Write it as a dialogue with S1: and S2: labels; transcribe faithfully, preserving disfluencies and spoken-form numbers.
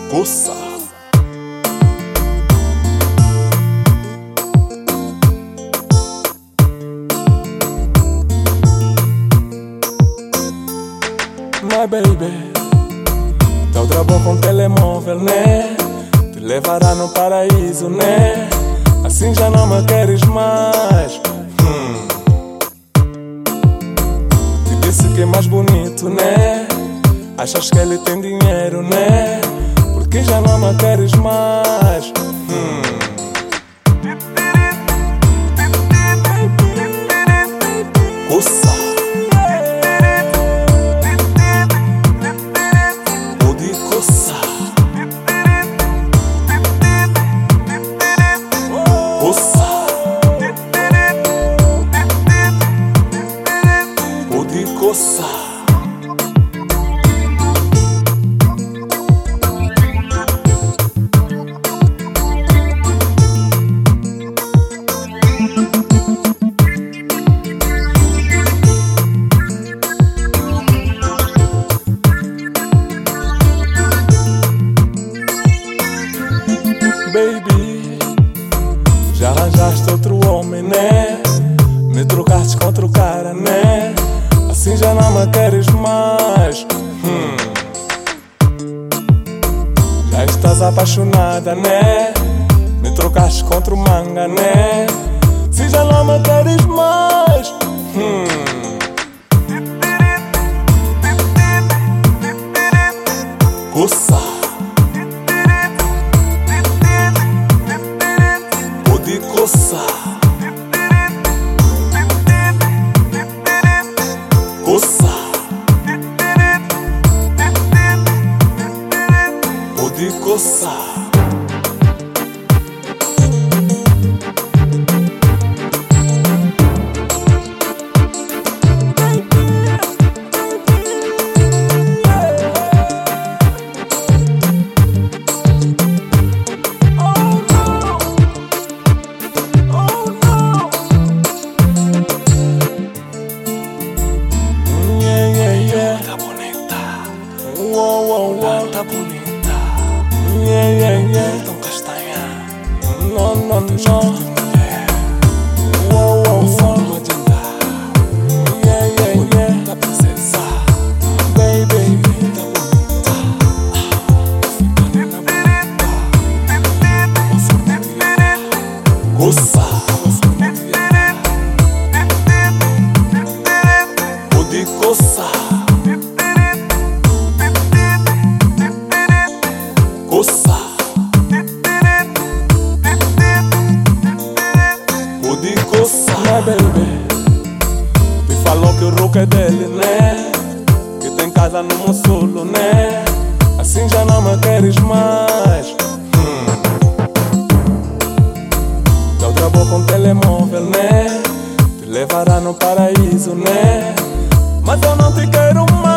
S1: Coça. My baby, teu trabalho com telemóvel, né? Te levará no paraíso, né? Assim já não me queres mais. hum. Te disse que é mais bonito, né? Achas que ele tem dinheiro, né? Porque já não me queres mais. hum. Coça. Pode coçar. Coça. Pode coçar. Baby, já arranjaste outro homem, né? Me trocaste com outro cara, né? Assim já não me queres mais. hum. Já estás apaixonada, né? Me trocaste com outro manga, né? Se já não me queres mais. hum. Coça. Pode coçar. Coça. Pode coçar. Uou, uou, uou, tá bonita. Yeah, yeah, yeah. Tão castanha. Não, não, não. Uou, uou, forma de andar. Yeah, yeah, yeah. Tá princesa. Baby, tá bonita. Africana bonita. Uma forma de andar. Coça. Uma forma de andar. Pode coçar. Coça. Pode coçar. My baby, me falou que o rock é dele, né? Que tem casa no Mossulo, né? Assim já não me queres mais. hum. Teu trabalho com telemóvel, né? Te levará no paraíso, né? Mas eu não te quero mais.